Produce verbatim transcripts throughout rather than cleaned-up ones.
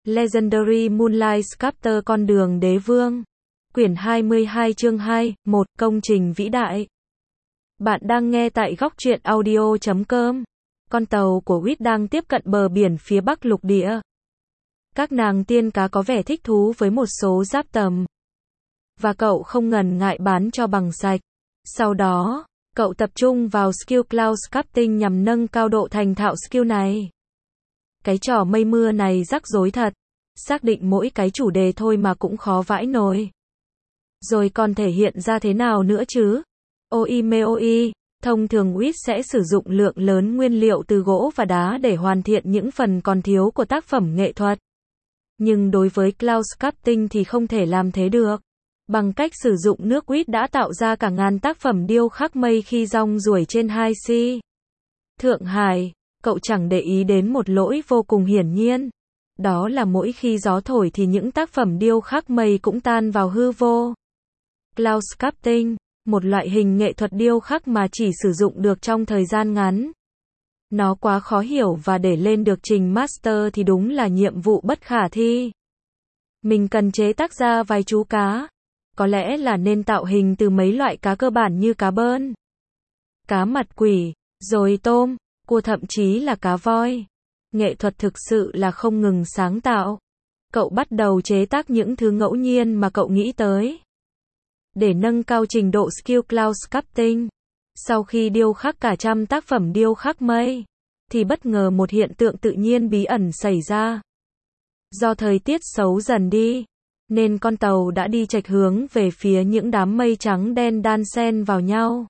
Legendary Moonlight Sculptor Con đường đế vương. Quyển hai mươi hai chương hai, một Công trình vĩ đại. Bạn đang nghe tại góc truyện audio chấm com. Con tàu của Whit đang tiếp cận bờ biển phía bắc lục địa. Các nàng tiên cá có vẻ thích thú với một số giáp tầm. Và cậu không ngần ngại bán cho bằng sạch. Sau đó, cậu tập trung vào skill cloud sculpting nhằm nâng cao độ thành thạo skill này. Cái trò mây mưa này rắc rối thật. Xác định mỗi cái chủ đề thôi mà cũng khó vãi nổi. Rồi còn thể hiện ra thế nào nữa chứ? Ôi mê ôi, thông thường Whit sẽ sử dụng lượng lớn nguyên liệu từ gỗ và đá để hoàn thiện những phần còn thiếu của tác phẩm nghệ thuật. Nhưng đối với cloud sculpting thì không thể làm thế được. Bằng cách sử dụng nước Whit đã tạo ra cả ngàn tác phẩm điêu khắc mây khi rong ruổi trên hai sea. Thượng Hải, cậu chẳng để ý đến một lỗi vô cùng hiển nhiên. Đó là mỗi khi gió thổi thì những tác phẩm điêu khắc mây cũng tan vào hư vô. Cloud sculpting, một loại hình nghệ thuật điêu khắc mà chỉ sử dụng được trong thời gian ngắn. Nó quá khó hiểu và để lên được trình master thì đúng là nhiệm vụ bất khả thi. Mình cần chế tác ra vài chú cá. Có lẽ là nên tạo hình từ mấy loại cá cơ bản như cá bơn, cá mặt quỷ, rồi tôm, cua thậm chí là cá voi. Nghệ thuật thực sự là không ngừng sáng tạo. Cậu bắt đầu chế tác những thứ ngẫu nhiên mà cậu nghĩ tới. Để nâng cao trình độ skill cloud sculpting. Sau khi điêu khắc cả trăm tác phẩm điêu khắc mây, thì bất ngờ một hiện tượng tự nhiên bí ẩn xảy ra. Do thời tiết xấu dần đi, nên con tàu đã đi chệch hướng về phía những đám mây trắng đen đan xen vào nhau.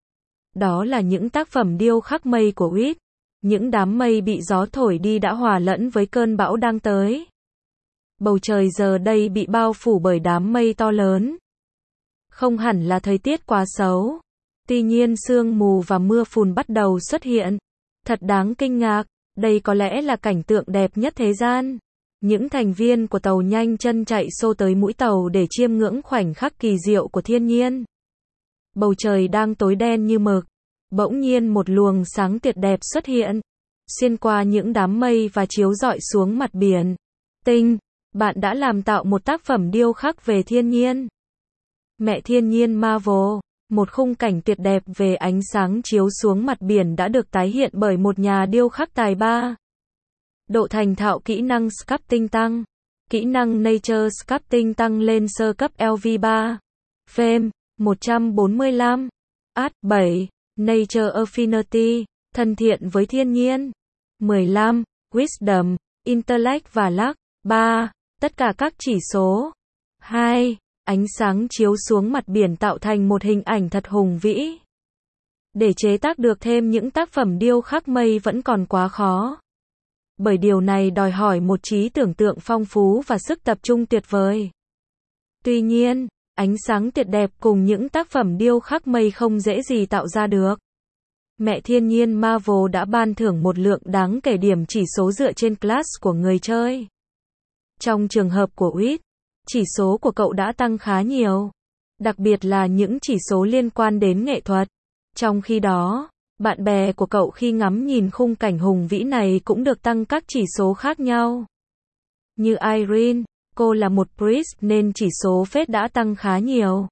Đó là những tác phẩm điêu khắc mây của Whit. Những đám mây bị gió thổi đi đã hòa lẫn với cơn bão đang tới. Bầu trời giờ đây bị bao phủ bởi đám mây to lớn. Không hẳn là thời tiết quá xấu. Tuy nhiên sương mù và mưa phùn bắt đầu xuất hiện. Thật đáng kinh ngạc, đây có lẽ là cảnh tượng đẹp nhất thế gian. Những thành viên của tàu nhanh chân chạy xô tới mũi tàu để chiêm ngưỡng khoảnh khắc kỳ diệu của thiên nhiên. Bầu trời đang tối đen như mực. Bỗng nhiên một luồng sáng tuyệt đẹp xuất hiện, xuyên qua những đám mây và chiếu rọi xuống mặt biển. Tinh, bạn đã làm tạo một tác phẩm điêu khắc về thiên nhiên. Mẹ thiên nhiên Marvel, một khung cảnh tuyệt đẹp về ánh sáng chiếu xuống mặt biển đã được tái hiện bởi một nhà điêu khắc tài ba. Độ thành thạo kỹ năng sculpting tăng. Kỹ năng Nature Sculpting tăng lên sơ cấp L V ba. Fame, một trăm bốn mươi lăm. Art, bảy. Nature Affinity, thân thiện với thiên nhiên. mười lăm. Wisdom, Intellect và Luck. ba. Tất cả các chỉ số. hai. Ánh sáng chiếu xuống mặt biển tạo thành một hình ảnh thật hùng vĩ. Để chế tác được thêm những tác phẩm điêu khắc mây vẫn còn quá khó. Bởi điều này đòi hỏi một trí tưởng tượng phong phú và sức tập trung tuyệt vời. Tuy nhiên, ánh sáng tuyệt đẹp cùng những tác phẩm điêu khắc mây không dễ gì tạo ra được. Mẹ thiên nhiên Marvel đã ban thưởng một lượng đáng kể điểm chỉ số dựa trên class của người chơi. Trong trường hợp của Whit, chỉ số của cậu đã tăng khá nhiều. Đặc biệt là những chỉ số liên quan đến nghệ thuật. Trong khi đó, bạn bè của cậu khi ngắm nhìn khung cảnh hùng vĩ này cũng được tăng các chỉ số khác nhau. Như Irene, cô là một priest nên chỉ số Faith đã tăng khá nhiều.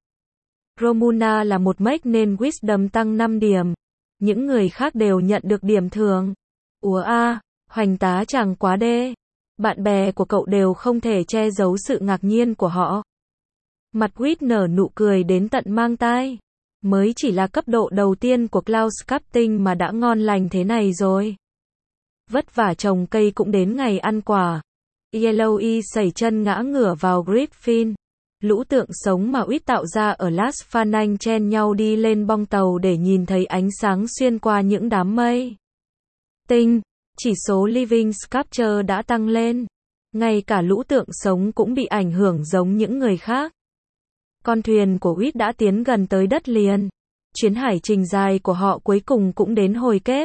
Romuna là một mage nên Wisdom tăng năm điểm. Những người khác đều nhận được điểm thường. Ủa a, hoành tá chẳng quá đê. Bạn bè của cậu đều không thể che giấu sự ngạc nhiên của họ. Mặt Whit nở nụ cười đến tận mang tai. Mới chỉ là cấp độ đầu tiên của cloud sculpting mà đã ngon lành thế này rồi. Vất vả trồng cây cũng đến ngày ăn quả. Yellowy sẩy chân ngã ngửa vào Griffin. Lũ tượng sống mà Whit tạo ra ở Las Fananh chen nhau đi lên bong tàu để nhìn thấy ánh sáng xuyên qua những đám mây. Tinh, chỉ số Living Sculpture đã tăng lên. Ngay cả lũ tượng sống cũng bị ảnh hưởng giống những người khác. Con thuyền của Whit đã tiến gần tới đất liền. Chuyến hải trình dài của họ cuối cùng cũng đến hồi kết.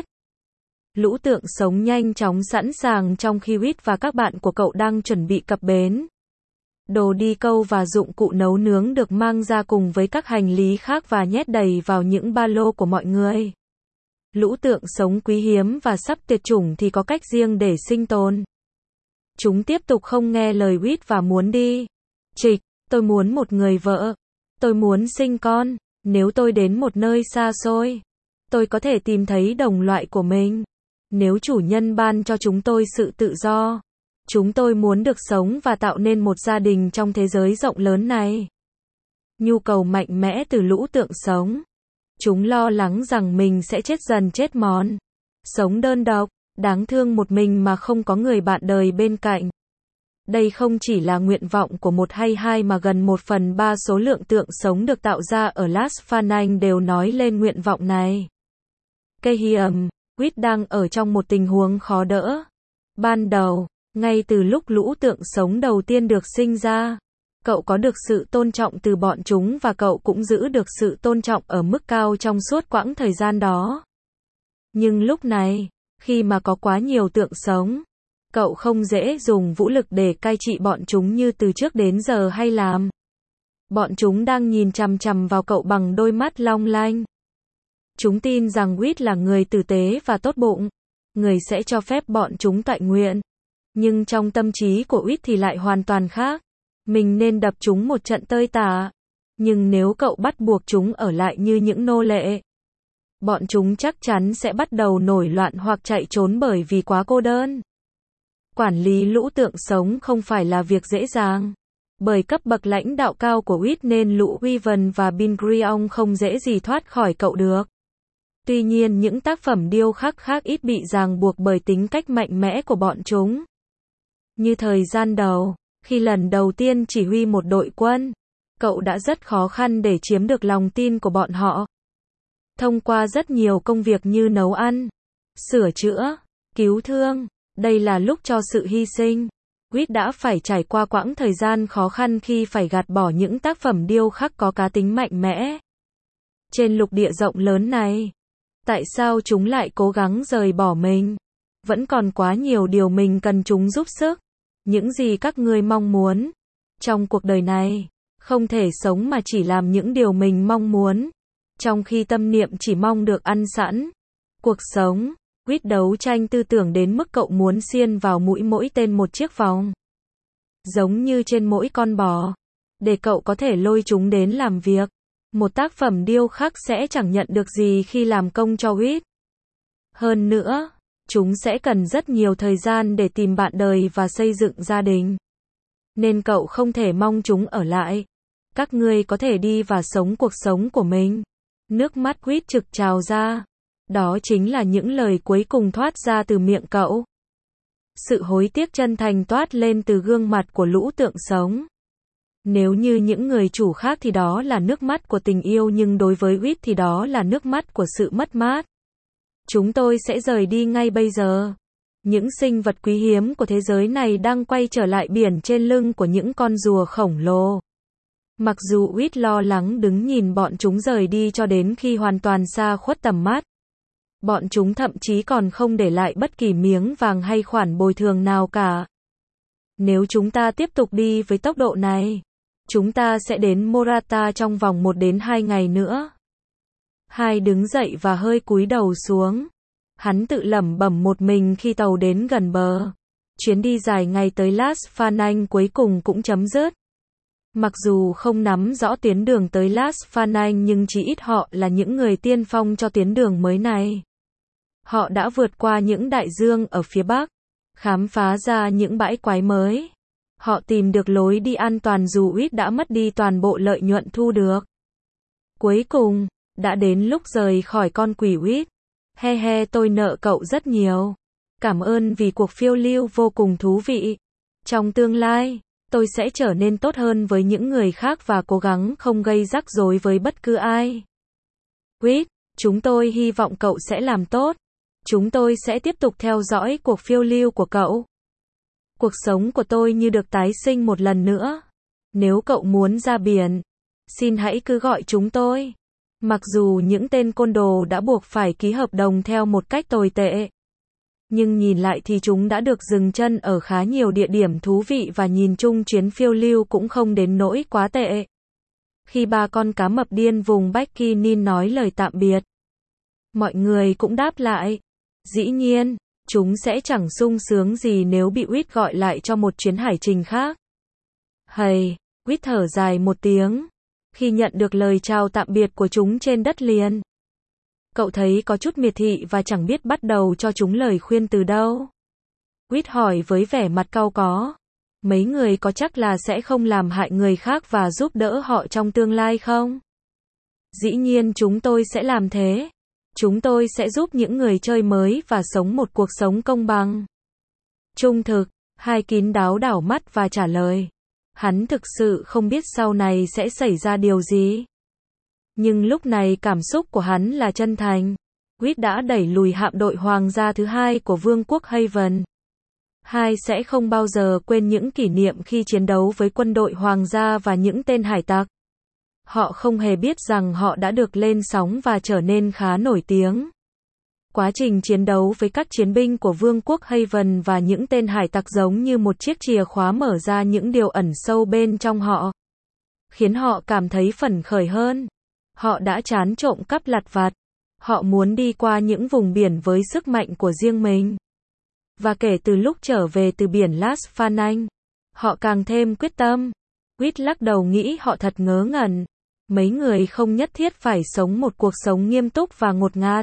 Lũ tượng sống nhanh chóng sẵn sàng trong khi Whit và các bạn của cậu đang chuẩn bị cập bến. Đồ đi câu và dụng cụ nấu nướng được mang ra cùng với các hành lý khác và nhét đầy vào những ba lô của mọi người. Lũ tượng sống quý hiếm và sắp tuyệt chủng thì có cách riêng để sinh tồn. Chúng tiếp tục không nghe lời Quýt và muốn đi. Trịch, tôi muốn một người vợ. Tôi muốn sinh con. Nếu tôi đến một nơi xa xôi, tôi có thể tìm thấy đồng loại của mình. Nếu chủ nhân ban cho chúng tôi sự tự do, chúng tôi muốn được sống và tạo nên một gia đình trong thế giới rộng lớn này. Nhu cầu mạnh mẽ từ lũ tượng sống. Chúng lo lắng rằng mình sẽ chết dần chết mòn. Sống đơn độc, đáng thương một mình mà không có người bạn đời bên cạnh. Đây không chỉ là nguyện vọng của một hay hai mà gần một phần ba số lượng tượng sống được tạo ra ở Las Phanang đều nói lên nguyện vọng này. Kehium, Quýt đang ở trong một tình huống khó đỡ. Ban đầu, ngay từ lúc lũ tượng sống đầu tiên được sinh ra, cậu có được sự tôn trọng từ bọn chúng và cậu cũng giữ được sự tôn trọng ở mức cao trong suốt quãng thời gian đó. Nhưng lúc này, khi mà có quá nhiều tượng sống, cậu không dễ dùng vũ lực để cai trị bọn chúng như từ trước đến giờ hay làm. Bọn chúng đang nhìn chằm chằm vào cậu bằng đôi mắt long lanh. Chúng tin rằng Quýt là người tử tế và tốt bụng, người sẽ cho phép bọn chúng toại nguyện. Nhưng trong tâm trí của Quýt thì lại hoàn toàn khác. Mình nên đập chúng một trận tơi tả. Nhưng nếu cậu bắt buộc chúng ở lại như những nô lệ, bọn chúng chắc chắn sẽ bắt đầu nổi loạn hoặc chạy trốn bởi vì quá cô đơn. Quản lý lũ tượng sống không phải là việc dễ dàng. Bởi cấp bậc lãnh đạo cao của Quýt nên lũ Wyvern và Bingrion không dễ gì thoát khỏi cậu được. Tuy nhiên những tác phẩm điêu khắc khác ít bị ràng buộc bởi tính cách mạnh mẽ của bọn chúng. Như thời gian đầu, khi lần đầu tiên chỉ huy một đội quân, cậu đã rất khó khăn để chiếm được lòng tin của bọn họ. Thông qua rất nhiều công việc như nấu ăn, sửa chữa, cứu thương, đây là lúc cho sự hy sinh. Quýt đã phải trải qua quãng thời gian khó khăn khi phải gạt bỏ những tác phẩm điêu khắc có cá tính mạnh mẽ. Trên lục địa rộng lớn này, tại sao chúng lại cố gắng rời bỏ mình? Vẫn còn quá nhiều điều mình cần chúng giúp sức. Những gì các ngươi mong muốn trong cuộc đời này, không thể sống mà chỉ làm những điều mình mong muốn, trong khi tâm niệm chỉ mong được ăn sẵn. Cuộc sống, Quýt đấu tranh tư tưởng đến mức cậu muốn xiên vào mũi mỗi tên một chiếc vòng. Giống như trên mỗi con bò. Để cậu có thể lôi chúng đến làm việc. Một tác phẩm điêu khắc sẽ chẳng nhận được gì khi làm công cho Quýt. Hơn nữa, chúng sẽ cần rất nhiều thời gian để tìm bạn đời và xây dựng gia đình. Nên cậu không thể mong chúng ở lại. Các ngươi có thể đi và sống cuộc sống của mình. Nước mắt Quýt trực trào ra. Đó chính là những lời cuối cùng thoát ra từ miệng cậu. Sự hối tiếc chân thành toát lên từ gương mặt của lũ tượng sống. Nếu như những người chủ khác thì đó là nước mắt của tình yêu, nhưng đối với Quýt thì đó là nước mắt của sự mất mát. Chúng tôi sẽ rời đi ngay bây giờ. Những sinh vật quý hiếm của thế giới này đang quay trở lại biển trên lưng của những con rùa khổng lồ. Mặc dù Quýt lo lắng đứng nhìn bọn chúng rời đi cho đến khi hoàn toàn xa khuất tầm mắt. Bọn chúng thậm chí còn không để lại bất kỳ miếng vàng hay khoản bồi thường nào cả. Nếu chúng ta tiếp tục đi với tốc độ này, chúng ta sẽ đến Morata trong vòng một đến hai ngày nữa. Hai đứng dậy và hơi cúi đầu xuống. Hắn tự lẩm bẩm một mình khi tàu đến gần bờ. Chuyến đi dài ngày tới Las Phanang cuối cùng cũng chấm dứt. Mặc dù không nắm rõ tuyến đường tới Las Phanang nhưng chỉ ít họ là những người tiên phong cho tuyến đường mới này. Họ đã vượt qua những đại dương ở phía Bắc, khám phá ra những bãi quái mới. Họ tìm được lối đi an toàn dù Quýt đã mất đi toàn bộ lợi nhuận thu được. Cuối cùng, đã đến lúc rời khỏi con quỷ Quýt. He he, tôi nợ cậu rất nhiều. Cảm ơn vì cuộc phiêu lưu vô cùng thú vị. Trong tương lai, tôi sẽ trở nên tốt hơn với những người khác và cố gắng không gây rắc rối với bất cứ ai. Quýt, chúng tôi hy vọng cậu sẽ làm tốt. Chúng tôi sẽ tiếp tục theo dõi cuộc phiêu lưu của cậu. Cuộc sống của tôi như được tái sinh một lần nữa. Nếu cậu muốn ra biển, xin hãy cứ gọi chúng tôi. Mặc dù những tên côn đồ đã buộc phải ký hợp đồng theo một cách tồi tệ, nhưng nhìn lại thì chúng đã được dừng chân ở khá nhiều địa điểm thú vị và nhìn chung chuyến phiêu lưu cũng không đến nỗi quá tệ. Khi ba con cá mập điên vùng Bikinin nói lời tạm biệt, mọi người cũng đáp lại. Dĩ nhiên, Chúng sẽ chẳng sung sướng gì nếu bị Quýt gọi lại cho một chuyến hải trình khác. Hầy, Quýt thở dài một tiếng, khi nhận được lời chào tạm biệt của chúng trên đất liền. Cậu thấy có chút miệt thị và chẳng biết bắt đầu cho chúng lời khuyên từ đâu. Quýt hỏi với vẻ mặt cau có. Mấy người có chắc là sẽ không làm hại người khác và giúp đỡ họ trong tương lai không? Dĩ nhiên chúng tôi sẽ làm thế. Chúng tôi sẽ giúp những người chơi mới và sống một cuộc sống công bằng. Trung thực, Hai kín đáo đảo mắt và trả lời. Hắn thực sự không biết sau này sẽ xảy ra điều gì. Nhưng lúc này cảm xúc của hắn là chân thành. Quýt đã đẩy lùi hạm đội hoàng gia thứ hai của vương quốc Haven. Hai sẽ không bao giờ quên những kỷ niệm khi chiến đấu với quân đội hoàng gia và những tên hải tặc. Họ không hề biết rằng họ đã được lên sóng và trở nên khá nổi tiếng. Quá trình chiến đấu với các chiến binh của vương quốc Haven và những tên hải tặc giống như một chiếc chìa khóa mở ra những điều ẩn sâu bên trong họ, khiến họ cảm thấy phấn khởi hơn. Họ đã chán trộm cắp lặt vặt. Họ muốn đi qua những vùng biển với sức mạnh của riêng mình. Và kể từ lúc trở về từ biển Las Phanang, họ càng thêm quyết tâm. Quýt lắc đầu nghĩ họ thật ngớ ngẩn. Mấy người không nhất thiết phải sống một cuộc sống nghiêm túc và ngột ngạt.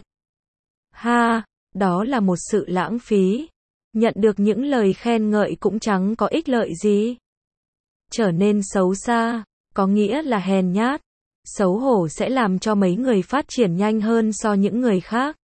Ha, đó là một sự lãng phí. Nhận được những lời khen ngợi cũng chẳng có ích lợi gì. Trở nên xấu xa, có nghĩa là hèn nhát. Xấu hổ sẽ làm cho mấy người phát triển nhanh hơn so những người khác.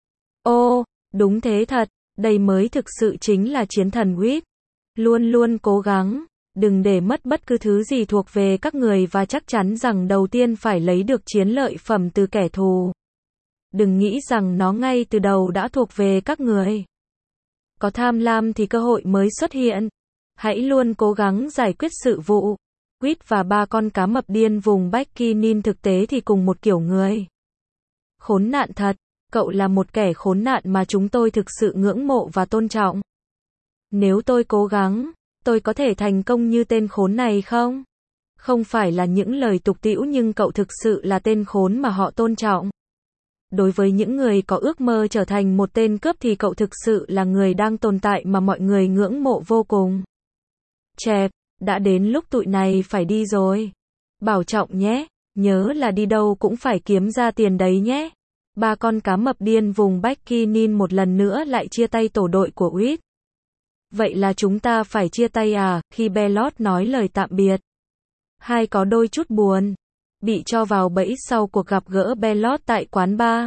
Ô, đúng thế thật, đây mới thực sự chính là chiến thần Quýt. Luôn luôn cố gắng, đừng để mất bất cứ thứ gì thuộc về các người và chắc chắn rằng đầu tiên phải lấy được chiến lợi phẩm từ kẻ thù. Đừng nghĩ rằng nó ngay từ đầu đã thuộc về các người. Có tham lam thì cơ hội mới xuất hiện. Hãy luôn cố gắng giải quyết sự vụ. Quýt và ba con cá mập điên vùng Bikinin thực tế thì cùng một kiểu người. Khốn nạn thật, cậu là một kẻ khốn nạn mà chúng tôi thực sự ngưỡng mộ và tôn trọng. Nếu tôi cố gắng, tôi có thể thành công như tên khốn này không? Không phải là những lời tục tĩu nhưng cậu thực sự là tên khốn mà họ tôn trọng. Đối với những người có ước mơ trở thành một tên cướp thì cậu thực sự là người đang tồn tại mà mọi người ngưỡng mộ vô cùng. Chẹp, đã đến lúc tụi này phải đi rồi. Bảo trọng nhé, nhớ là đi đâu cũng phải kiếm ra tiền đấy nhé. Ba con cá mập điên vùng Bikinin một lần nữa lại chia tay tổ đội của Quýt. Vậy là chúng ta phải chia tay à? Khi Bellot nói lời tạm biệt, Hai có đôi chút buồn. Bị cho vào bẫy sau cuộc gặp gỡ Bellot tại quán bar.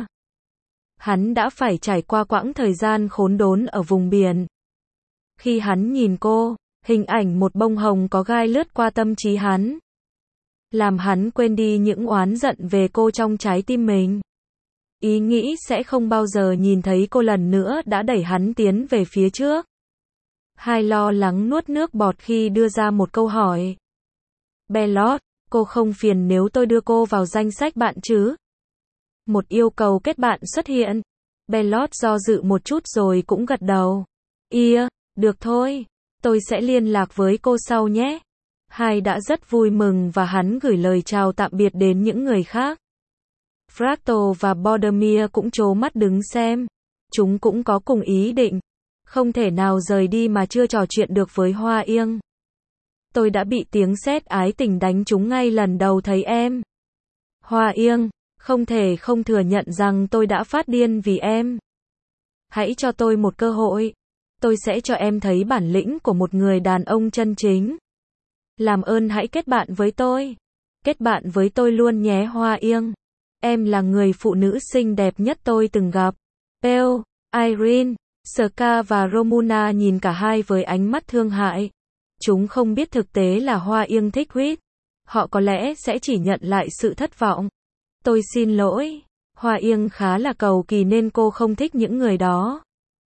Hắn đã phải trải qua quãng thời gian khốn đốn ở vùng biển. Khi hắn nhìn cô, hình ảnh một bông hồng có gai lướt qua tâm trí hắn, làm hắn quên đi những oán giận về cô trong trái tim mình. Ý nghĩ sẽ không bao giờ nhìn thấy cô lần nữa đã đẩy hắn tiến về phía trước. Hai lo lắng nuốt nước bọt khi đưa ra một câu hỏi. Bellot, cô không phiền nếu tôi đưa cô vào danh sách bạn chứ? Một yêu cầu kết bạn xuất hiện. Bellot do dự một chút rồi cũng gật đầu. Ia, được thôi. Tôi sẽ liên lạc với cô sau nhé. Hai đã rất vui mừng và hắn gửi lời chào tạm biệt đến những người khác. Fractal và Bordermere cũng trố mắt đứng xem. Chúng cũng có cùng ý định. Không thể nào rời đi mà chưa trò chuyện được với Hoa Yên. Tôi đã bị tiếng sét ái tình đánh trúng ngay lần đầu thấy em. Hoa Yên, không thể không thừa nhận rằng tôi đã phát điên vì em. Hãy cho tôi một cơ hội. Tôi sẽ cho em thấy bản lĩnh của một người đàn ông chân chính. Làm ơn hãy kết bạn với tôi. Kết bạn với tôi luôn nhé Hoa Yên. Em là người phụ nữ xinh đẹp nhất tôi từng gặp. Pell, Irene, Ska và Romuna nhìn cả hai với ánh mắt thương hại. Chúng không biết thực tế là Hoa Yên thích Quýt. Họ có lẽ sẽ chỉ nhận lại sự thất vọng. Tôi xin lỗi. Hoa Yên khá là cầu kỳ nên cô không thích những người đó.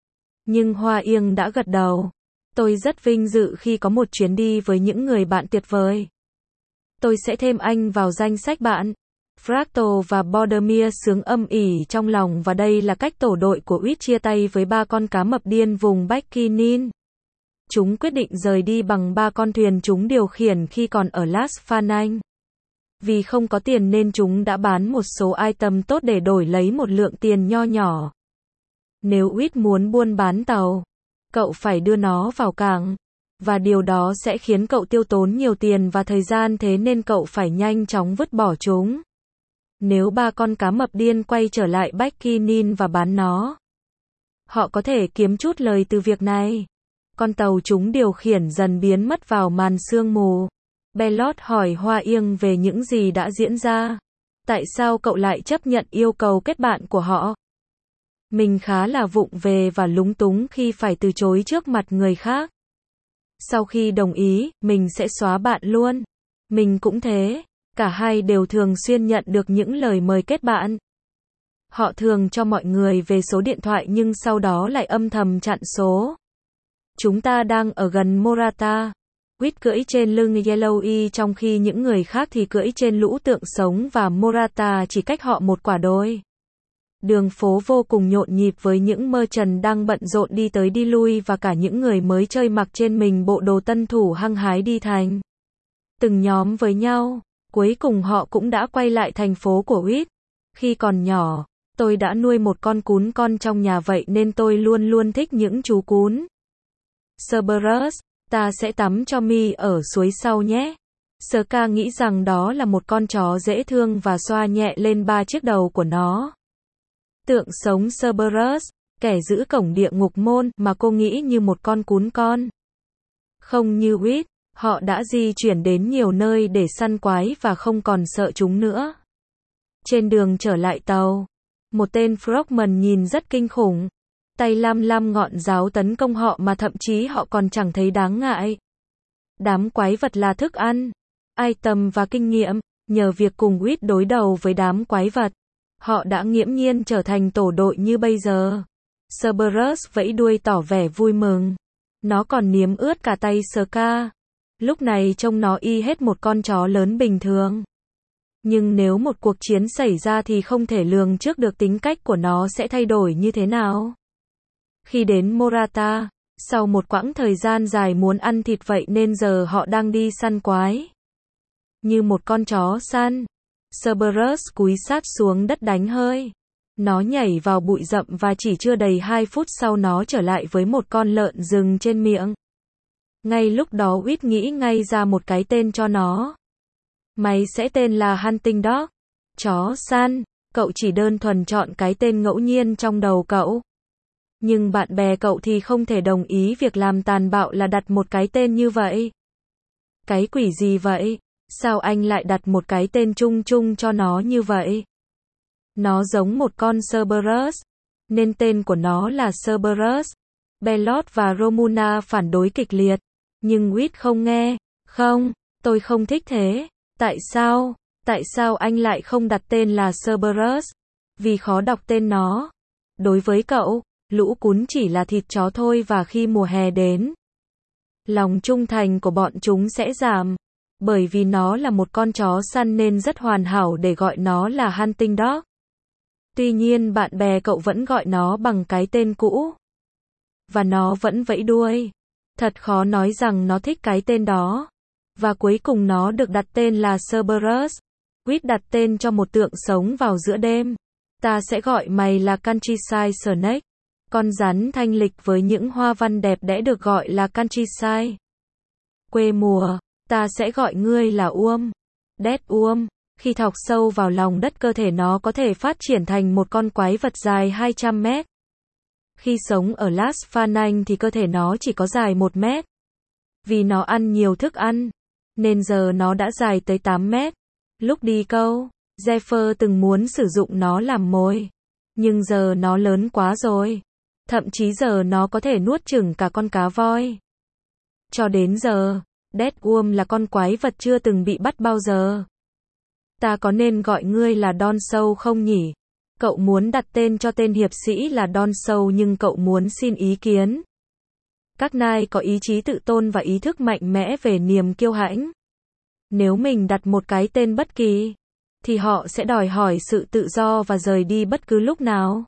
Nhưng Hoa Yên đã gật đầu. Tôi rất vinh dự khi có một chuyến đi với những người bạn tuyệt vời. Tôi sẽ thêm anh vào danh sách bạn. Fractal và Bordermere sướng âm ỉ trong lòng và đây là cách tổ đội của Quýt chia tay với ba con cá mập điên vùng Bikinin. Chúng quyết định rời đi bằng ba con thuyền chúng điều khiển khi còn ở Las Phanang. Vì không có tiền nên chúng đã bán một số item tốt để đổi lấy một lượng tiền nho nhỏ. Nếu Uýt muốn buôn bán tàu, cậu phải đưa nó vào cảng. Và điều đó sẽ khiến cậu tiêu tốn nhiều tiền và thời gian, thế nên cậu phải nhanh chóng vứt bỏ chúng. Nếu ba con cá mập điên quay trở lại Bikinin và bán nó, họ có thể kiếm chút lời từ việc này. Con tàu chúng điều khiển dần biến mất vào màn sương mù. Bellot hỏi Hoa Yên về những gì đã diễn ra. Tại sao cậu lại chấp nhận yêu cầu kết bạn của họ? Mình khá là vụng về và lúng túng khi phải từ chối trước mặt người khác. Sau khi đồng ý, mình sẽ xóa bạn luôn. Mình cũng thế. Cả hai đều thường xuyên nhận được những lời mời kết bạn. Họ thường cho mọi người về số điện thoại nhưng sau đó lại âm thầm chặn số. Chúng ta đang ở gần Morata. Uýt cưỡi trên lưng Yellowy trong khi những người khác thì cưỡi trên lũ tượng sống và Morata chỉ cách họ một quả đôi. Đường phố vô cùng nhộn nhịp với những merchant đang bận rộn đi tới đi lui và cả những người mới chơi mặc trên mình bộ đồ tân thủ hăng hái đi thành từng nhóm với nhau. Cuối cùng họ cũng đã quay lại thành phố của Uýt. Khi còn nhỏ, tôi đã nuôi một con cún con trong nhà vậy nên tôi luôn luôn thích những chú cún. Cerberus, ta sẽ tắm cho mi ở suối sau nhé. Ska nghĩ rằng đó là một con chó dễ thương và xoa nhẹ lên ba chiếc đầu của nó. Tượng sống Cerberus, kẻ giữ cổng địa ngục môn mà cô nghĩ như một con cún con. Không như Uýt, họ đã di chuyển đến nhiều nơi để săn quái và không còn sợ chúng nữa. Trên đường trở lại tàu, một tên Frogman nhìn rất kinh khủng. Tay lam lam ngọn giáo tấn công họ mà thậm chí họ còn chẳng thấy đáng ngại. Đám quái vật là thức ăn, item và kinh nghiệm. Nhờ việc cùng Uýt đối đầu với đám quái vật, họ đã nghiễm nhiên trở thành tổ đội như bây giờ. Cerberus vẫy đuôi tỏ vẻ vui mừng. Nó còn niếm ướt cả tay Ska. Lúc này trông nó y hết một con chó lớn bình thường. Nhưng nếu một cuộc chiến xảy ra thì không thể lường trước được tính cách của nó sẽ thay đổi như thế nào. Khi đến Morata, sau một quãng thời gian dài muốn ăn thịt vậy nên giờ họ đang đi săn quái. Như một con chó săn, Cerberus cúi sát xuống đất đánh hơi. Nó nhảy vào bụi rậm và chỉ chưa đầy hai phút sau nó trở lại với một con lợn rừng trên miệng. Ngay lúc đó Uýt nghĩ ngay ra một cái tên cho nó. Mày sẽ tên là Hunting Dog. Chó săn. Cậu chỉ đơn thuần chọn cái tên ngẫu nhiên trong đầu cậu. Nhưng bạn bè cậu thì không thể đồng ý việc làm tàn bạo là đặt một cái tên như vậy. Cái quỷ gì vậy? Sao anh lại đặt một cái tên chung chung cho nó như vậy? Nó giống một con Cerberus, nên tên của nó là Cerberus. Bellot và Romuna phản đối kịch liệt, nhưng Uýt không nghe. Không, tôi không thích thế. Tại sao? Tại sao anh lại không đặt tên là Cerberus? Vì khó đọc tên nó. Đối với cậu, lũ cún chỉ là thịt chó thôi và khi mùa hè đến, lòng trung thành của bọn chúng sẽ giảm. Bởi vì nó là một con chó săn nên rất hoàn hảo để gọi nó là Hunting Dog. Tuy nhiên bạn bè cậu vẫn gọi nó bằng cái tên cũ. Và nó vẫn vẫy đuôi. Thật khó nói rằng nó thích cái tên đó. Và cuối cùng nó được đặt tên là Cerberus. Uýt đặt tên cho một tượng sống vào giữa đêm. Ta sẽ gọi mày là Countryside Snake. Con rắn thanh lịch với những hoa văn đẹp đẽ được gọi là Countryside. Quê mùa. Ta sẽ gọi ngươi là Uông. Dead Uông. Khi thọc sâu vào lòng đất cơ thể nó có thể phát triển thành một con quái vật dài hai trăm mét. Khi sống ở Las Phanang thì cơ thể nó chỉ có dài một mét. Vì nó ăn nhiều thức ăn, nên giờ nó đã dài tới tám mét. Lúc đi câu, Zephyr từng muốn sử dụng nó làm mồi. Nhưng giờ nó lớn quá rồi. Thậm chí giờ nó có thể nuốt chửng cả con cá voi. Cho đến giờ, Deadworm là con quái vật chưa từng bị bắt bao giờ. Ta có nên gọi ngươi là Don Sâu không nhỉ? Cậu muốn đặt tên cho tên hiệp sĩ là Don Sâu nhưng cậu muốn xin ý kiến. Các nai có ý chí tự tôn và ý thức mạnh mẽ về niềm kiêu hãnh. Nếu mình đặt một cái tên bất kỳ, thì họ sẽ đòi hỏi sự tự do và rời đi bất cứ lúc nào.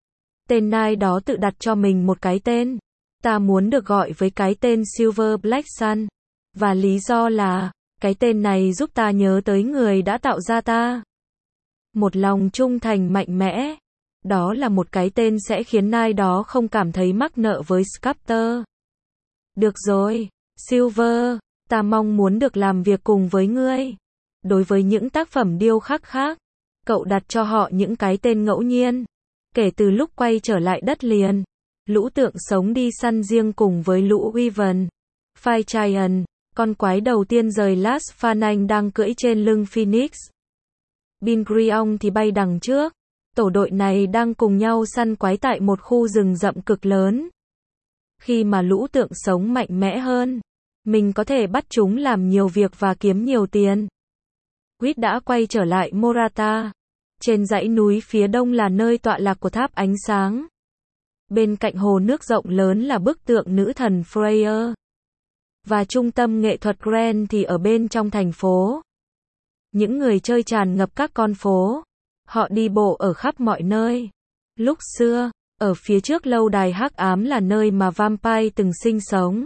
Tên nai đó tự đặt cho mình một cái tên. Ta muốn được gọi với cái tên Silver Black Sun. Và lý do là, cái tên này giúp ta nhớ tới người đã tạo ra ta. Một lòng trung thành mạnh mẽ. Đó là một cái tên sẽ khiến ai đó không cảm thấy mắc nợ với Sculptor. Được rồi, Silver, ta mong muốn được làm việc cùng với ngươi. Đối với những tác phẩm điêu khắc khác, cậu đặt cho họ những cái tên ngẫu nhiên. Kể từ lúc quay trở lại đất liền, lũ tượng sống đi săn riêng cùng với lũ Wyvern, Fire Giant, con quái đầu tiên rời Las Phananh đang cưỡi trên lưng Phoenix. Bingrion thì bay đằng trước. Tổ đội này đang cùng nhau săn quái tại một khu rừng rậm cực lớn. Khi mà lũ tượng sống mạnh mẽ hơn, mình có thể bắt chúng làm nhiều việc và kiếm nhiều tiền. Quýt đã quay trở lại Morata. Trên dãy núi phía đông là nơi tọa lạc của tháp ánh sáng. Bên cạnh hồ nước rộng lớn là bức tượng nữ thần Freya. Và trung tâm nghệ thuật Grand thì ở bên trong thành phố. Những người chơi tràn ngập các con phố. Họ đi bộ ở khắp mọi nơi. Lúc xưa, ở phía trước lâu đài hắc ám là nơi mà vampire từng sinh sống.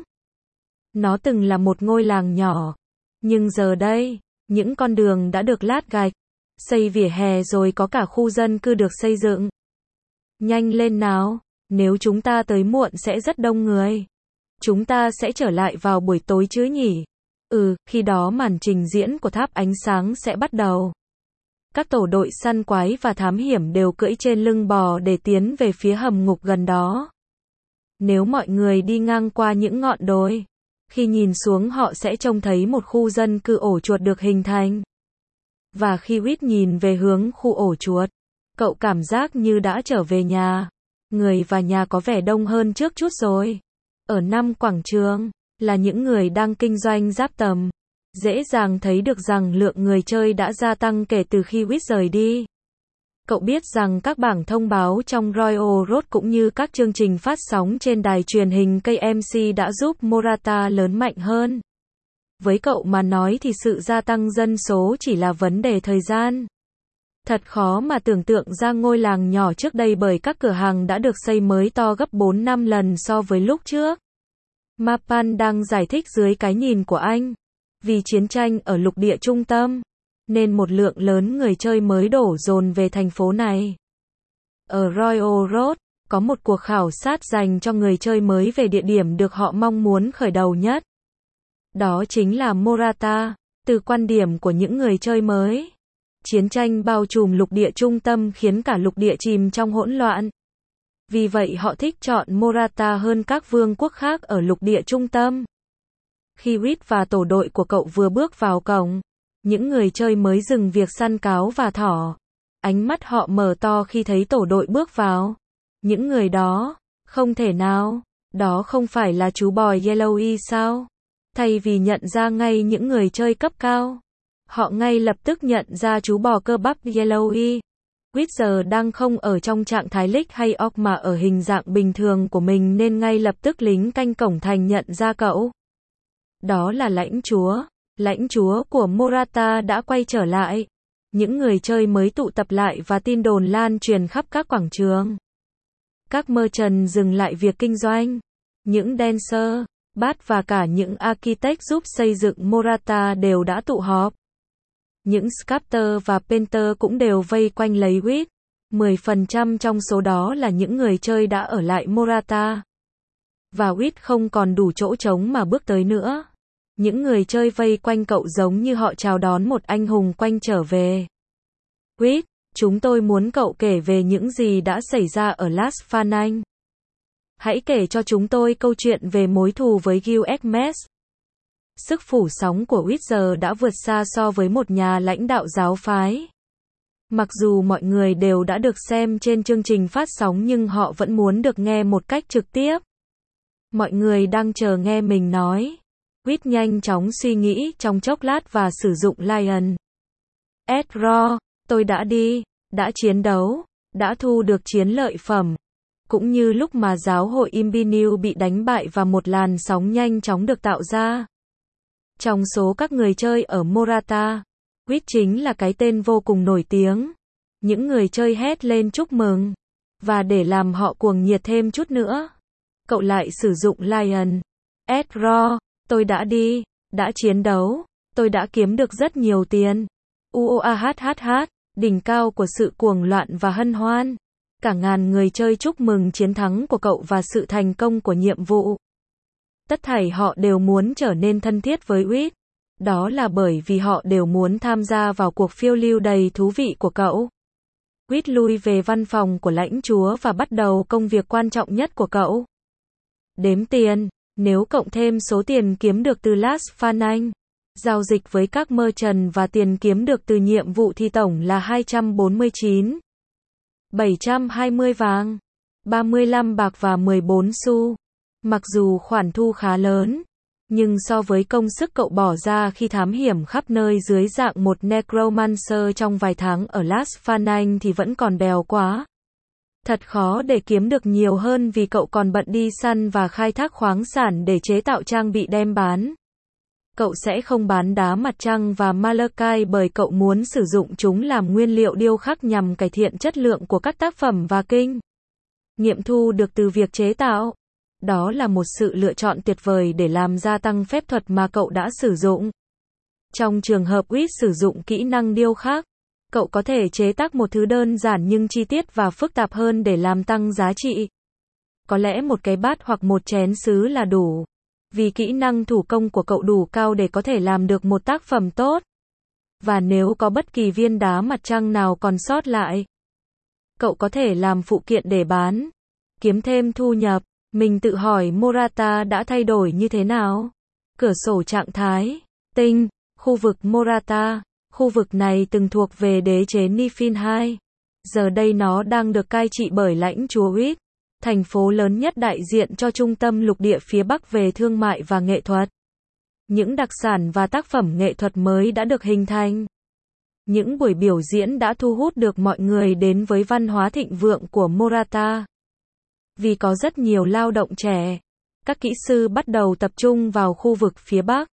Nó từng là một ngôi làng nhỏ. Nhưng giờ đây, những con đường đã được lát gạch, xây vỉa hè rồi có cả khu dân cư được xây dựng. Nhanh lên nào, nếu chúng ta tới muộn sẽ rất đông người. Chúng ta sẽ trở lại vào buổi tối chứ nhỉ? Ừ, khi đó màn trình diễn của tháp ánh sáng sẽ bắt đầu. Các tổ đội săn quái và thám hiểm đều cưỡi trên lưng bò để tiến về phía hầm ngục gần đó. Nếu mọi người đi ngang qua những ngọn đồi, khi nhìn xuống họ sẽ trông thấy một khu dân cư ổ chuột được hình thành. Và khi Whit nhìn về hướng khu ổ chuột, cậu cảm giác như đã trở về nhà. Người và nhà có vẻ đông hơn trước chút rồi. Ở năm quảng trường, là những người đang kinh doanh giáp tầm. Dễ dàng thấy được rằng lượng người chơi đã gia tăng kể từ khi Whit rời đi. Cậu biết rằng các bảng thông báo trong Royal Road cũng như các chương trình phát sóng trên đài truyền hình K M C đã giúp Morata lớn mạnh hơn. Với cậu mà nói thì sự gia tăng dân số chỉ là vấn đề thời gian. Thật khó mà tưởng tượng ra ngôi làng nhỏ trước đây bởi các cửa hàng đã được xây mới to gấp bốn năm lần so với lúc trước. Mapan đang giải thích dưới cái nhìn của anh. Vì chiến tranh ở lục địa trung tâm, nên một lượng lớn người chơi mới đổ dồn về thành phố này. Ở Royal Road, có một cuộc khảo sát dành cho người chơi mới về địa điểm được họ mong muốn khởi đầu nhất. Đó chính là Morata. Từ quan điểm của những người chơi mới, chiến tranh bao trùm lục địa trung tâm khiến cả lục địa chìm trong hỗn loạn. Vì vậy họ thích chọn Morata hơn các vương quốc khác ở lục địa trung tâm. Khi Whit và tổ đội của cậu vừa bước vào cổng, những người chơi mới dừng việc săn cáo và thỏ. Ánh mắt họ mở to khi thấy tổ đội bước vào. Những người đó, không thể nào, đó không phải là chú bò Yellowy sao? Thay vì nhận ra ngay những người chơi cấp cao, họ ngay lập tức nhận ra chú bò cơ bắp Yellowy. Whit giờ đang không ở trong trạng thái lick hay orc mà ở hình dạng bình thường của mình nên ngay lập tức lính canh cổng thành nhận ra cậu. Đó là lãnh chúa. Lãnh chúa của Morata đã quay trở lại. Những người chơi mới tụ tập lại và tin đồn lan truyền khắp các quảng trường. Các merchant dừng lại việc kinh doanh. Những dancer, bát và cả những architect giúp xây dựng Morata đều đã tụ họp. Những sculptor và painter cũng đều vây quanh lấy Whit. mười phần trăm trong số đó là những người chơi đã ở lại Morata. Và Whit không còn đủ chỗ trống mà bước tới nữa. Những người chơi vây quanh cậu giống như họ chào đón một anh hùng quanh trở về. Whit, chúng tôi muốn cậu kể về những gì đã xảy ra ở Las Phananh. Hãy kể cho chúng tôi câu chuyện về mối thù với Gilgamesh. Sức phủ sóng của Whit giờ đã vượt xa so với một nhà lãnh đạo giáo phái. Mặc dù mọi người đều đã được xem trên chương trình phát sóng nhưng họ vẫn muốn được nghe một cách trực tiếp. Mọi người đang chờ nghe mình nói. Whit nhanh chóng suy nghĩ trong chốc lát và sử dụng Lion. Edro, tôi đã đi, đã chiến đấu, đã thu được chiến lợi phẩm. Cũng như lúc mà giáo hội Imbinu bị đánh bại và một làn sóng nhanh chóng được tạo ra. Trong số các người chơi ở Morata, Whit chính là cái tên vô cùng nổi tiếng. Những người chơi hét lên chúc mừng. Và để làm họ cuồng nhiệt thêm chút nữa, cậu lại sử dụng Lion. Edro, tôi đã đi, đã chiến đấu, tôi đã kiếm được rất nhiều tiền. Uoahhh, đỉnh cao của sự cuồng loạn và hân hoan. cả ngàn người chơi chúc mừng chiến thắng của cậu và sự thành công của nhiệm vụ. Tất thảy họ đều muốn trở nên thân thiết với Reed. Đó là bởi vì họ đều muốn tham gia vào cuộc phiêu lưu đầy thú vị của cậu. Reed lui về văn phòng của lãnh chúa và bắt đầu công việc quan trọng nhất của cậu. Đếm tiền. Nếu cộng thêm số tiền kiếm được từ Las Fanang, giao dịch với các merchant và tiền kiếm được từ nhiệm vụ thì tổng là hai trăm bốn mươi chín nghìn bảy trăm hai mươi vàng, ba mươi lăm bạc và mười bốn xu. Mặc dù khoản thu khá lớn, nhưng so với công sức cậu bỏ ra khi thám hiểm khắp nơi dưới dạng một necromancer trong vài tháng ở Las Fanang thì vẫn còn bèo quá. Thật khó để kiếm được nhiều hơn vì cậu còn bận đi săn và khai thác khoáng sản để chế tạo trang bị đem bán. Cậu sẽ không bán đá mặt trăng và malachite bởi cậu muốn sử dụng chúng làm nguyên liệu điêu khắc nhằm cải thiện chất lượng của các tác phẩm và kinh nghiệm thu được từ việc chế tạo. Đó là một sự lựa chọn tuyệt vời để làm gia tăng phép thuật mà cậu đã sử dụng. Trong trường hợp Reed sử dụng kỹ năng điêu khắc, cậu có thể chế tác một thứ đơn giản nhưng chi tiết và phức tạp hơn để làm tăng giá trị. Có lẽ một cái bát hoặc một chén sứ là đủ, vì kỹ năng thủ công của cậu đủ cao để có thể làm được một tác phẩm tốt. Và nếu có bất kỳ viên đá mặt trăng nào còn sót lại, cậu có thể làm phụ kiện để bán, kiếm thêm thu nhập. Mình tự hỏi Morata đã thay đổi như thế nào? Cửa sổ trạng thái tinh, khu vực Morata. Khu vực này từng thuộc về đế chế Nifin hai. Giờ đây nó đang được cai trị bởi lãnh chúa Reed, thành phố lớn nhất đại diện cho trung tâm lục địa phía Bắc về thương mại và nghệ thuật. Những đặc sản và tác phẩm nghệ thuật mới đã được hình thành. Những buổi biểu diễn đã thu hút được mọi người đến với văn hóa thịnh vượng của Morata. Vì có rất nhiều lao động trẻ, các kỹ sư bắt đầu tập trung vào khu vực phía Bắc.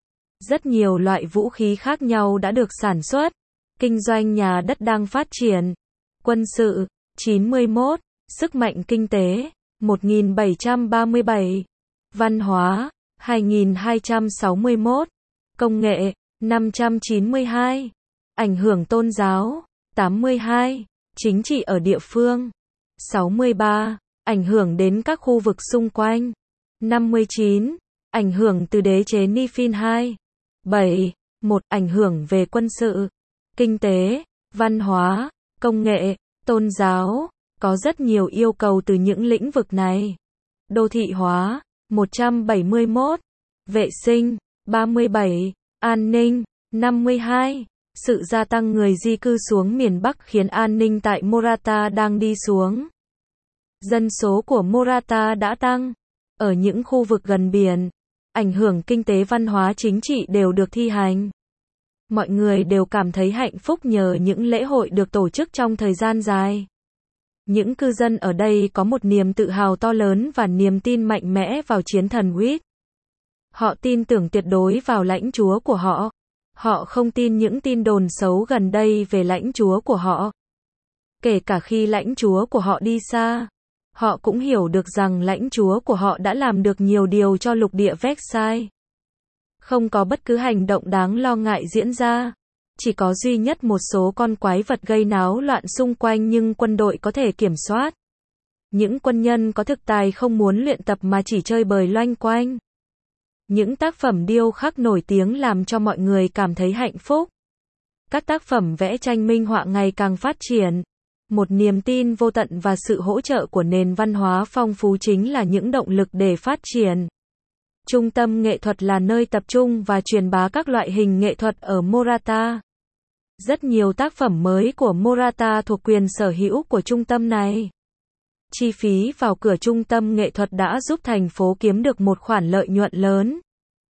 Rất nhiều loại vũ khí khác nhau đã được sản xuất. Kinh doanh nhà đất đang phát triển. Quân sự, chín mươi mốt. Sức mạnh kinh tế, một nghìn bảy trăm ba mươi bảy. Văn hóa, hai nghìn hai trăm sáu mươi mốt. Công nghệ, năm trăm chín mươi hai. Ảnh hưởng tôn giáo, tám mươi hai. Chính trị ở địa phương, sáu mươi ba. Ảnh hưởng đến các khu vực xung quanh, năm mươi chín. Ảnh hưởng từ đế chế Nifin hai, bảy. một. Ảnh hưởng về quân sự, kinh tế, văn hóa, công nghệ, tôn giáo. Có rất nhiều yêu cầu từ những lĩnh vực này. Đô thị hóa, một trăm bảy mươi mốt. Vệ sinh, ba mươi bảy. An ninh, năm mươi hai. Sự gia tăng người di cư xuống miền Bắc khiến an ninh tại Morata đang đi xuống. Dân số của Morata đã tăng. Ở những khu vực gần biển, ảnh hưởng kinh tế văn hóa chính trị đều được thi hành. Mọi người đều cảm thấy hạnh phúc nhờ những lễ hội được tổ chức trong thời gian dài. Những cư dân ở đây có một niềm tự hào to lớn và niềm tin mạnh mẽ vào chiến thần Reed. Họ tin tưởng tuyệt đối vào lãnh chúa của họ. Họ không tin những tin đồn xấu gần đây về lãnh chúa của họ. Kể cả khi lãnh chúa của họ đi xa, họ cũng hiểu được rằng lãnh chúa của họ đã làm được nhiều điều cho lục địa Versailles. Không có bất cứ hành động đáng lo ngại diễn ra. Chỉ có duy nhất một số con quái vật gây náo loạn xung quanh nhưng quân đội có thể kiểm soát. Những quân nhân có thực tài không muốn luyện tập mà chỉ chơi bời loanh quanh. Những tác phẩm điêu khắc nổi tiếng làm cho mọi người cảm thấy hạnh phúc. Các tác phẩm vẽ tranh minh họa ngày càng phát triển. Một niềm tin vô tận và sự hỗ trợ của nền văn hóa phong phú chính là những động lực để phát triển. Trung tâm nghệ thuật là nơi tập trung và truyền bá các loại hình nghệ thuật ở Morata. Rất nhiều tác phẩm mới của Morata thuộc quyền sở hữu của trung tâm này. Chi phí vào cửa trung tâm nghệ thuật đã giúp thành phố kiếm được một khoản lợi nhuận lớn.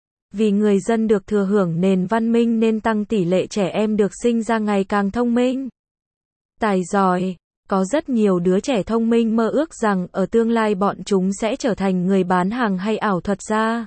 Vì người dân được thừa hưởng nền văn minh nên tăng tỷ lệ trẻ em được sinh ra ngày càng thông minh, tài giỏi. Có rất nhiều đứa trẻ thông minh mơ ước rằng ở tương lai bọn chúng sẽ trở thành người bán hàng hay ảo thuật gia.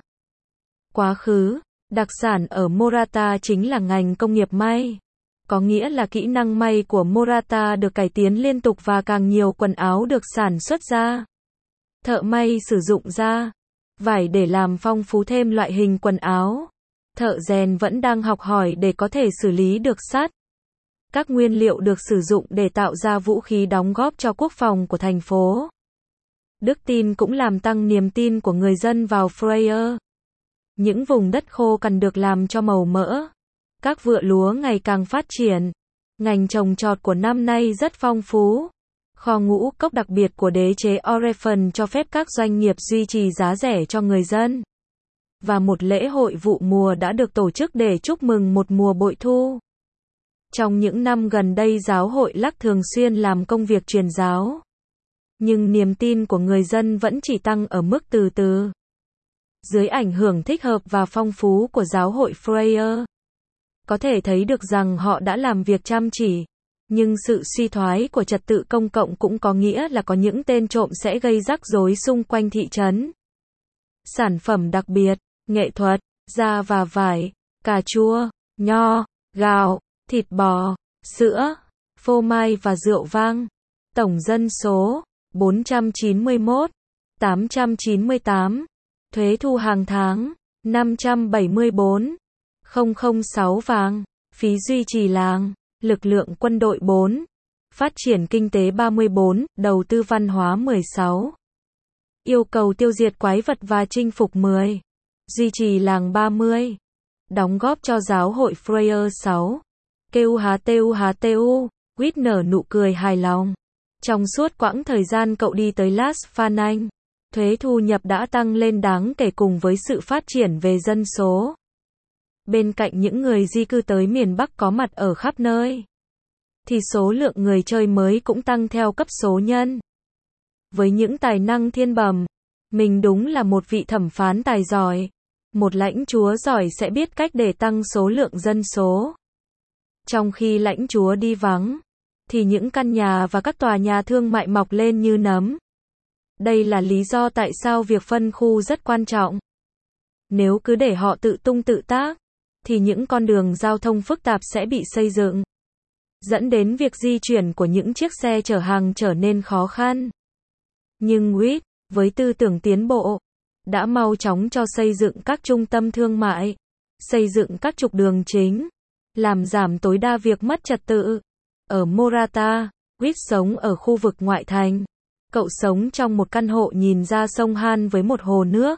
Quá khứ, đặc sản ở Morata chính là ngành công nghiệp may. Có nghĩa là kỹ năng may của Morata được cải tiến liên tục và càng nhiều quần áo được sản xuất ra. Thợ may sử dụng da, vải để làm phong phú thêm loại hình quần áo. Thợ rèn vẫn đang học hỏi để có thể xử lý được sắt, Các nguyên liệu được sử dụng để tạo ra vũ khí đóng góp cho quốc phòng của thành phố. Đức tin cũng làm tăng niềm tin của người dân vào Freya. Những vùng đất khô cằn được làm cho màu mỡ. Các vựa lúa ngày càng phát triển. Ngành trồng trọt của năm nay rất phong phú. Kho ngũ cốc đặc biệt của đế chế Orefan cho phép các doanh nghiệp duy trì giá rẻ cho người dân. Và một lễ hội vụ mùa đã được tổ chức để chúc mừng một mùa bội thu. Trong những năm gần đây giáo hội Lắc thường xuyên làm công việc truyền giáo. Nhưng niềm tin của người dân vẫn chỉ tăng ở mức từ từ. Dưới ảnh hưởng thích hợp và phong phú của giáo hội Freya, có thể thấy được rằng họ đã làm việc chăm chỉ. Nhưng sự suy thoái của trật tự công cộng cũng có nghĩa là có những tên trộm sẽ gây rắc rối xung quanh thị trấn. Sản phẩm đặc biệt, nghệ thuật, da và vải, cà chua, nho, gạo, thịt bò, sữa, phô mai và rượu vang. Tổng dân số bốn trăm chín mươi mốt nghìn tám trăm chín mươi tám. Thuế thu hàng tháng năm trăm bảy mươi bốn nghìn không trăm lẻ sáu vàng. Phí duy trì làng, lực lượng quân đội bốn. Phát triển kinh tế ba mươi bốn, đầu tư văn hóa mười sáu. Yêu cầu tiêu diệt quái vật và chinh phục mười. Duy trì làng ba mươi. Đóng góp cho giáo hội Freya sáu. Kuhtu, Quýt nở nụ cười hài lòng. Trong suốt quãng thời gian cậu đi tới Las Phananh, thuế thu nhập đã tăng lên đáng kể cùng với sự phát triển về dân số. Bên cạnh những người di cư tới miền Bắc có mặt ở khắp nơi, thì số lượng người chơi mới cũng tăng theo cấp số nhân. Với những tài năng thiên bẩm, mình đúng là một vị thẩm phán tài giỏi. Một lãnh chúa giỏi sẽ biết cách để tăng số lượng dân số. Trong khi lãnh chúa đi vắng, thì những căn nhà và các tòa nhà thương mại mọc lên như nấm. Đây là lý do tại sao việc phân khu rất quan trọng. Nếu cứ để họ tự tung tự tác, thì những con đường giao thông phức tạp sẽ bị xây dựng, dẫn đến việc di chuyển của những chiếc xe chở hàng trở nên khó khăn. Nhưng Quýt, với tư tưởng tiến bộ, đã mau chóng cho xây dựng các trung tâm thương mại, xây dựng các trục đường chính, làm giảm tối đa việc mất trật tự. Ở Morata, Quýt sống ở khu vực ngoại thành. Cậu sống trong một căn hộ nhìn ra sông Han với một hồ nước,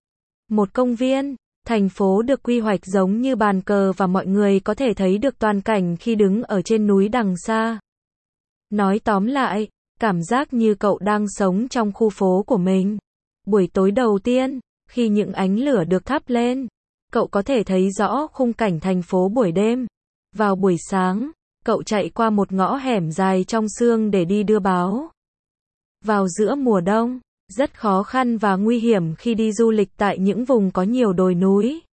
một công viên. Thành phố được quy hoạch giống như bàn cờ và mọi người có thể thấy được toàn cảnh khi đứng ở trên núi đằng xa. Nói tóm lại, cảm giác như cậu đang sống trong khu phố của mình. Buổi tối đầu tiên, khi những ánh lửa được thắp lên, cậu có thể thấy rõ khung cảnh thành phố buổi đêm. Vào buổi sáng, cậu chạy qua một ngõ hẻm dài trong sương để đi đưa báo. Vào giữa mùa đông, rất khó khăn và nguy hiểm khi đi du lịch tại những vùng có nhiều đồi núi.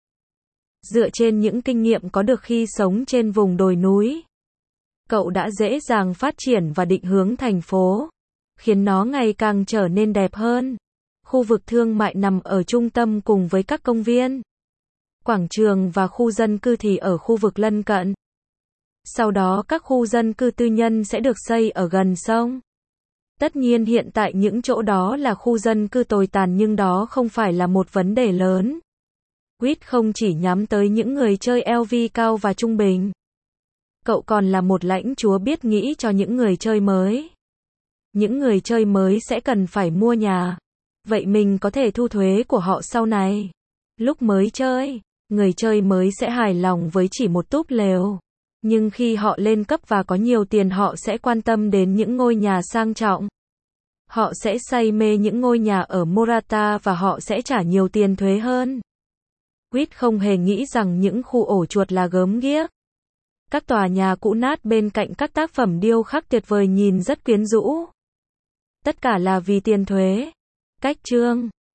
Dựa trên những kinh nghiệm có được khi sống trên vùng đồi núi, cậu đã dễ dàng phát triển và định hướng thành phố, khiến nó ngày càng trở nên đẹp hơn. Khu vực thương mại nằm ở trung tâm cùng với các công viên, quảng trường và khu dân cư thì ở khu vực lân cận. Sau đó các khu dân cư tư nhân sẽ được xây ở gần sông. Tất nhiên hiện tại những chỗ đó là khu dân cư tồi tàn nhưng đó không phải là một vấn đề lớn. Quýt không chỉ nhắm tới những người chơi lờ vê cao và trung bình. Cậu còn là một lãnh chúa biết nghĩ cho những người chơi mới. Những người chơi mới sẽ cần phải mua nhà. Vậy mình có thể thu thuế của họ sau này. Lúc mới chơi, người chơi mới sẽ hài lòng với chỉ một túp lều. Nhưng khi họ lên cấp và có nhiều tiền họ sẽ quan tâm đến những ngôi nhà sang trọng. Họ sẽ say mê những ngôi nhà ở Morata và họ sẽ trả nhiều tiền thuế hơn. Quýt không hề nghĩ rằng những khu ổ chuột là gớm ghiếc. Các tòa nhà cũ nát bên cạnh các tác phẩm điêu khắc tuyệt vời nhìn rất quyến rũ. Tất cả là vì tiền thuế. Cách chương